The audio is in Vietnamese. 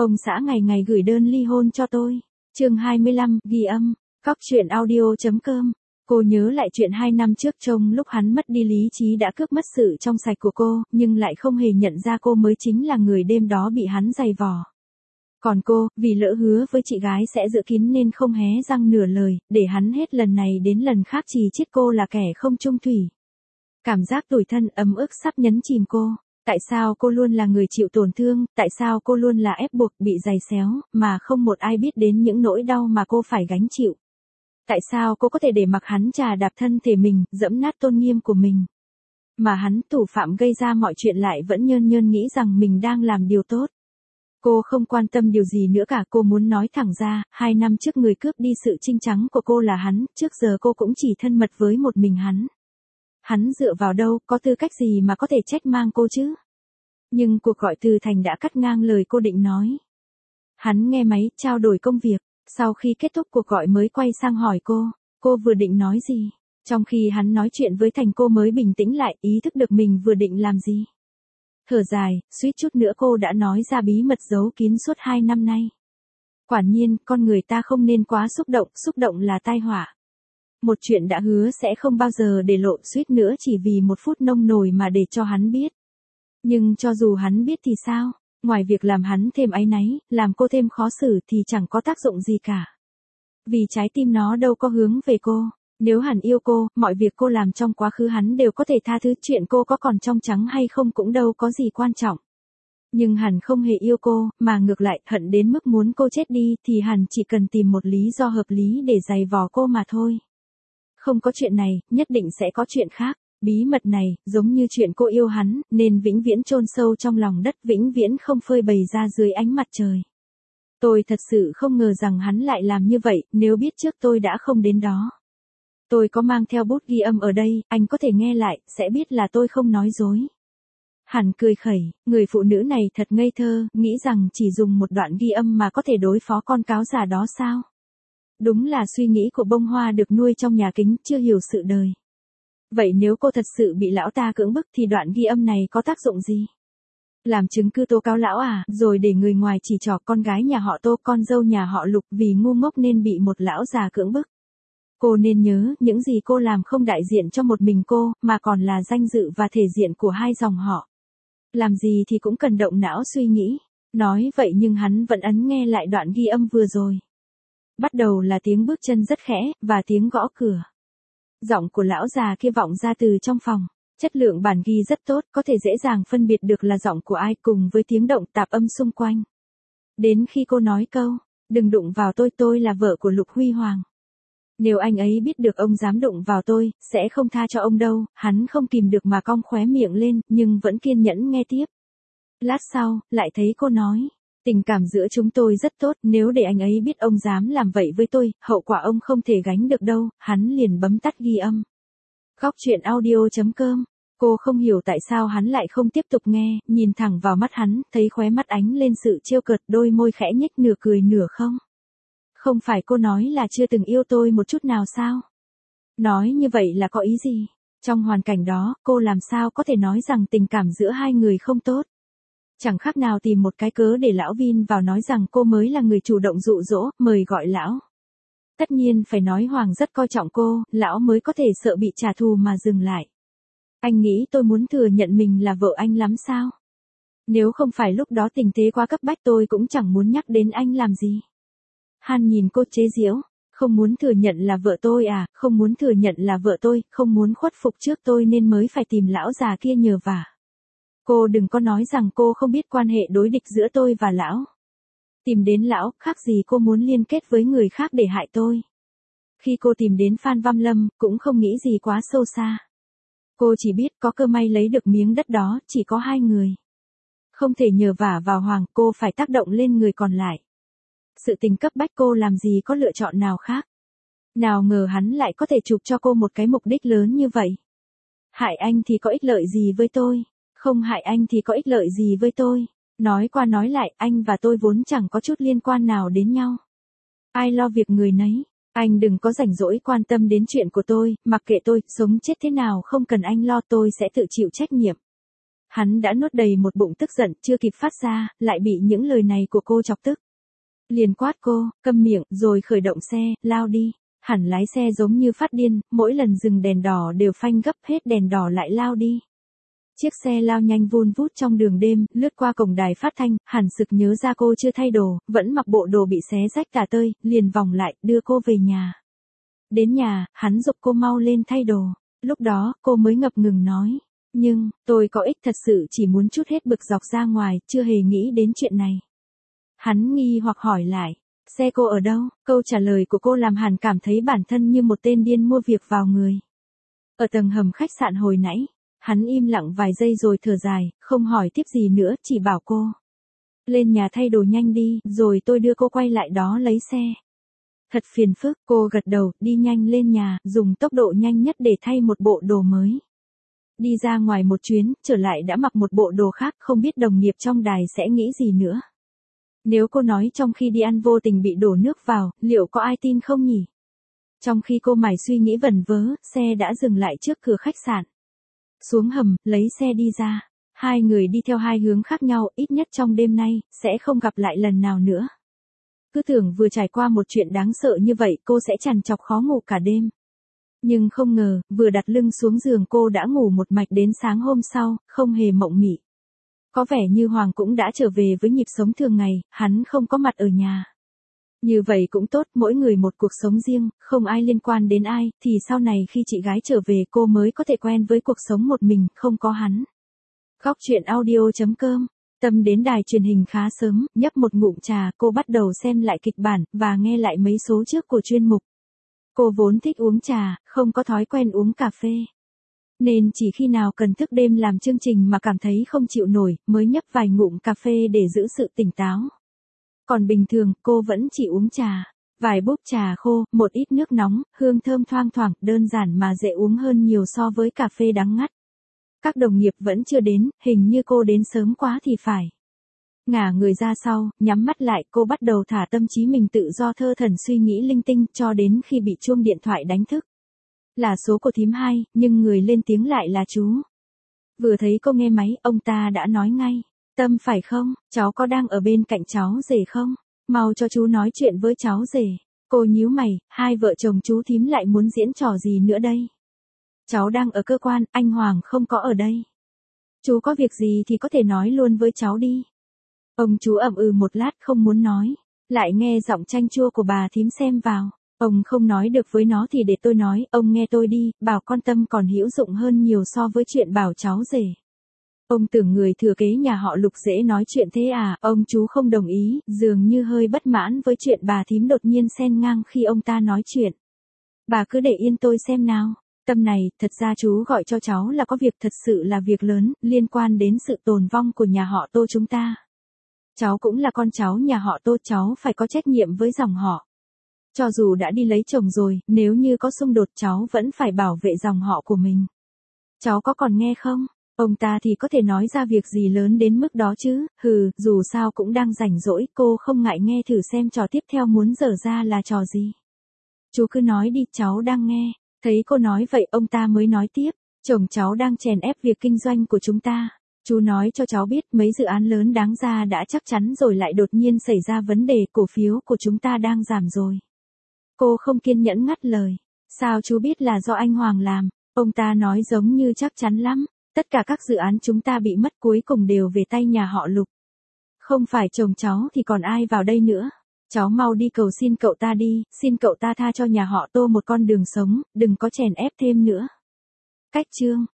Ông xã ngày ngày gửi đơn ly hôn cho tôi. Chương 25, ghi âm. Cóc truyện audio.com. Cô nhớ lại chuyện 2 năm trước trông lúc hắn mất đi lý trí đã cướp mất sự trong sạch của cô, nhưng lại không hề nhận ra cô mới chính là người đêm đó bị hắn giày vò. Còn cô, vì lỡ hứa với chị gái sẽ giữ kín nên không hé răng nửa lời, để hắn hết lần này đến lần khác chỉ trích cô là kẻ không chung thủy. Cảm giác tủi thân ấm ức sắp nhấn chìm cô. Tại sao cô luôn là người chịu tổn thương, tại sao cô luôn là ép buộc bị giày xéo, mà không một ai biết đến những nỗi đau mà cô phải gánh chịu. Tại sao cô có thể để mặc hắn chà đạp thân thể mình, dẫm nát tôn nghiêm của mình. Mà hắn, thủ phạm gây ra mọi chuyện lại vẫn nhơn nhơn nghĩ rằng mình đang làm điều tốt. Cô không quan tâm điều gì nữa cả, cô muốn nói thẳng ra, 2 năm trước người cướp đi sự trinh trắng của cô là hắn, trước giờ cô cũng chỉ thân mật với một mình hắn. Hắn dựa vào đâu, có tư cách gì mà có thể trách mang cô chứ? Nhưng cuộc gọi từ Thành đã cắt ngang lời cô định nói. Hắn nghe máy, trao đổi công việc, sau khi kết thúc cuộc gọi mới quay sang hỏi cô vừa định nói gì? Trong khi hắn nói chuyện với Thành cô mới bình tĩnh lại, ý thức được mình vừa định làm gì. Thở dài, suýt chút nữa cô đã nói ra bí mật giấu kín suốt 2 năm nay. Quả nhiên, con người ta không nên quá xúc động là tai họa. Một chuyện đã hứa sẽ không bao giờ để lộ, suýt nữa chỉ vì một phút nông nổi mà để cho hắn biết. Nhưng cho dù hắn biết thì sao, ngoài việc làm hắn thêm áy náy, làm cô thêm khó xử thì chẳng có tác dụng gì cả. Vì trái tim nó đâu có hướng về cô, nếu hắn yêu cô, mọi việc cô làm trong quá khứ hắn đều có thể tha thứ, chuyện cô có còn trong trắng hay không cũng đâu có gì quan trọng. Nhưng hắn không hề yêu cô, mà ngược lại hận đến mức muốn cô chết đi thì hắn chỉ cần tìm một lý do hợp lý để giày vò cô mà thôi. Không có chuyện này, nhất định sẽ có chuyện khác. Bí mật này, giống như chuyện cô yêu hắn, nên vĩnh viễn chôn sâu trong lòng đất, vĩnh viễn không phơi bày ra dưới ánh mặt trời. Tôi thật sự không ngờ rằng hắn lại làm như vậy, nếu biết trước tôi đã không đến đó. Tôi có mang theo bút ghi âm ở đây, anh có thể nghe lại, sẽ biết là tôi không nói dối. Hắn cười khẩy, người phụ nữ này thật ngây thơ, nghĩ rằng chỉ dùng một đoạn ghi âm mà có thể đối phó con cáo già đó sao? Đúng là suy nghĩ của bông hoa được nuôi trong nhà kính, chưa hiểu sự đời. Vậy nếu cô thật sự bị lão ta cưỡng bức thì đoạn ghi âm này có tác dụng gì? Làm chứng cứ tố cáo lão à, rồi để người ngoài chỉ trỏ con gái nhà họ Tô, con dâu nhà họ Lục vì ngu ngốc nên bị một lão già cưỡng bức. Cô nên nhớ, những gì cô làm không đại diện cho một mình cô, mà còn là danh dự và thể diện của 2 dòng họ. Làm gì thì cũng cần động não suy nghĩ. Nói vậy nhưng hắn vẫn ấn nghe lại đoạn ghi âm vừa rồi. Bắt đầu là tiếng bước chân rất khẽ, và tiếng gõ cửa. Giọng của lão già kia vọng ra từ trong phòng. Chất lượng bản ghi rất tốt, có thể dễ dàng phân biệt được là giọng của ai, cùng với tiếng động tạp âm xung quanh. Đến khi cô nói câu, đừng đụng vào tôi là vợ của Lục Huy Hoàng. Nếu anh ấy biết được ông dám đụng vào tôi, sẽ không tha cho ông đâu, hắn không kìm được mà cong khóe miệng lên, nhưng vẫn kiên nhẫn nghe tiếp. Lát sau, lại thấy cô nói. Tình cảm giữa chúng tôi rất tốt, nếu để anh ấy biết ông dám làm vậy với tôi, hậu quả ông không thể gánh được đâu. Hắn liền bấm tắt ghi âm. Cóc truyện audio.com. Cô không hiểu tại sao hắn lại không tiếp tục nghe, nhìn thẳng vào mắt hắn, thấy khóe mắt ánh lên sự trêu cợt, đôi môi khẽ nhếch nửa cười nửa không. Không phải cô nói là chưa từng yêu tôi một chút nào sao? Nói như vậy là có ý gì? Trong hoàn cảnh đó, cô làm sao có thể nói rằng tình cảm giữa 2 người không tốt? Chẳng khác nào tìm một cái cớ để lão Vin vào nói rằng cô mới là người chủ động dụ dỗ, mời gọi lão. Tất nhiên phải nói Hoàng rất coi trọng cô, lão mới có thể sợ bị trả thù mà dừng lại. Anh nghĩ tôi muốn thừa nhận mình là vợ anh lắm sao? Nếu không phải lúc đó tình thế quá cấp bách tôi cũng chẳng muốn nhắc đến anh làm gì. Han nhìn cô chế giễu, không muốn thừa nhận là vợ tôi à, không muốn thừa nhận là vợ tôi, không muốn khuất phục trước tôi nên mới phải tìm lão già kia nhờ vả. Cô đừng có nói rằng cô không biết quan hệ đối địch giữa tôi và lão. Tìm đến lão, khác gì cô muốn liên kết với người khác để hại tôi. Khi cô tìm đến Phan Văn Lâm, cũng không nghĩ gì quá sâu xa. Cô chỉ biết có cơ may lấy được miếng đất đó, chỉ có 2 người. Không thể nhờ vả vào Hoàng, cô phải tác động lên người còn lại. Sự tình cấp bách cô làm gì có lựa chọn nào khác. Nào ngờ hắn lại có thể chụp cho cô một cái mục đích lớn như vậy. Hại anh thì có ích lợi gì với tôi? Không hại anh thì có ích lợi gì với tôi? Nói qua nói lại, anh và tôi vốn chẳng có chút liên quan nào đến nhau. Ai lo việc người nấy. Anh đừng có rảnh rỗi quan tâm đến chuyện của tôi, mặc kệ tôi, sống chết thế nào không cần anh lo, tôi sẽ tự chịu trách nhiệm. Hắn đã nuốt đầy một bụng tức giận, chưa kịp phát ra, lại bị những lời này của cô chọc tức. Liền quát cô, câm miệng, rồi khởi động xe, lao đi. Hẳn lái xe giống như phát điên, mỗi lần dừng đèn đỏ đều phanh gấp hết đèn đỏ lại lao đi. Chiếc xe lao nhanh vun vút trong đường đêm, lướt qua cổng đài phát thanh, Hàn Sực nhớ ra cô chưa thay đồ, vẫn mặc bộ đồ bị xé rách tả tơi, liền vòng lại, đưa cô về nhà. Đến nhà, hắn giục cô mau lên thay đồ. Lúc đó, cô mới ngập ngừng nói. Nhưng, tôi có ích thật sự chỉ muốn trút hết bực dọc ra ngoài, chưa hề nghĩ đến chuyện này. Hắn nghi hoặc hỏi lại. Xe cô ở đâu? Câu trả lời của cô làm Hàn cảm thấy bản thân như một tên điên mua việc vào người. Ở tầng hầm khách sạn hồi nãy. Hắn im lặng vài giây rồi thở dài, không hỏi tiếp gì nữa, chỉ bảo cô. Lên nhà thay đồ nhanh đi, rồi tôi đưa cô quay lại đó lấy xe. Thật phiền phức, cô gật đầu, đi nhanh lên nhà, dùng tốc độ nhanh nhất để thay một bộ đồ mới. Đi ra ngoài một chuyến, trở lại đã mặc một bộ đồ khác, không biết đồng nghiệp trong đài sẽ nghĩ gì nữa. Nếu cô nói trong khi đi ăn vô tình bị đổ nước vào, liệu có ai tin không nhỉ? Trong khi cô mải suy nghĩ vẩn vớ, xe đã dừng lại trước cửa khách sạn. Xuống hầm, lấy xe đi ra. Hai người đi theo hai hướng khác nhau, ít nhất trong đêm nay, sẽ không gặp lại lần nào nữa. Cứ tưởng vừa trải qua một chuyện đáng sợ như vậy cô sẽ trằn trọc khó ngủ cả đêm. Nhưng không ngờ, vừa đặt lưng xuống giường cô đã ngủ một mạch đến sáng hôm sau, không hề mộng mị. Có vẻ như Hoàng cũng đã trở về với nhịp sống thường ngày, hắn không có mặt ở nhà. Như vậy cũng tốt, mỗi người một cuộc sống riêng, không ai liên quan đến ai, thì sau này khi chị gái trở về cô mới có thể quen với cuộc sống một mình, không có hắn. Góc truyện audio.com. Tâm đến đài truyền hình khá sớm, nhấp một ngụm trà, cô bắt đầu xem lại kịch bản, và nghe lại mấy số trước của chuyên mục. Cô vốn thích uống trà, không có thói quen uống cà phê. Nên chỉ khi nào cần thức đêm làm chương trình mà cảm thấy không chịu nổi, mới nhấp vài ngụm cà phê để giữ sự tỉnh táo. Còn bình thường, cô vẫn chỉ uống trà. Vài búp trà khô, một ít nước nóng, hương thơm thoang thoảng, đơn giản mà dễ uống hơn nhiều so với cà phê đắng ngắt. Các đồng nghiệp vẫn chưa đến, hình như cô đến sớm quá thì phải. Ngả người ra sau, nhắm mắt lại, cô bắt đầu thả tâm trí mình tự do thơ thẩn suy nghĩ linh tinh, cho đến khi bị chuông điện thoại đánh thức. Là số của thím Hai, nhưng người lên tiếng lại là chú. Vừa thấy cô nghe máy, ông ta đã nói ngay. Tâm phải không, cháu có đang ở bên cạnh cháu rể không? Mau cho chú nói chuyện với cháu rể. Cô nhíu mày, hai vợ chồng chú thím lại muốn diễn trò gì nữa đây? Cháu đang ở cơ quan, anh Hoàng không có ở đây. Chú có việc gì thì có thể nói luôn với cháu đi. Ông chú ậm ừ một lát không muốn nói. Lại nghe giọng chanh chua của bà thím xen vào. Ông không nói được với nó thì để tôi nói, ông nghe tôi đi, bảo con Tâm còn hữu dụng hơn nhiều so với chuyện bảo cháu rể. Ông tưởng người thừa kế nhà họ Lục dễ nói chuyện thế à, ông chú không đồng ý, dường như hơi bất mãn với chuyện bà thím đột nhiên xen ngang khi ông ta nói chuyện. Bà cứ để yên tôi xem nào. Tâm này, thật ra chú gọi cho cháu là có việc thật sự là việc lớn, liên quan đến sự tồn vong của nhà họ Tô chúng ta. Cháu cũng là con cháu nhà họ Tô, cháu phải có trách nhiệm với dòng họ. Cho dù đã đi lấy chồng rồi, nếu như có xung đột cháu vẫn phải bảo vệ dòng họ của mình. Cháu có còn nghe không? Ông ta thì có thể nói ra việc gì lớn đến mức đó chứ, dù sao cũng đang rảnh rỗi, cô không ngại nghe thử xem trò tiếp theo muốn dở ra là trò gì. Chú cứ nói đi, cháu đang nghe. Thấy cô nói vậy ông ta mới nói tiếp, chồng cháu đang chèn ép việc kinh doanh của chúng ta. Chú nói cho cháu biết mấy dự án lớn đáng ra đã chắc chắn rồi lại đột nhiên xảy ra vấn đề, cổ phiếu của chúng ta đang giảm rồi. Cô không kiên nhẫn ngắt lời. Sao chú biết là do anh Hoàng làm? Ông ta nói giống như chắc chắn lắm. Tất cả các dự án chúng ta bị mất cuối cùng đều về tay nhà họ Lục. Không phải chồng cháu thì còn ai vào đây nữa. Cháu mau đi cầu xin cậu ta đi, xin cậu ta tha cho nhà họ Tô một con đường sống, đừng có chèn ép thêm nữa. Cách chương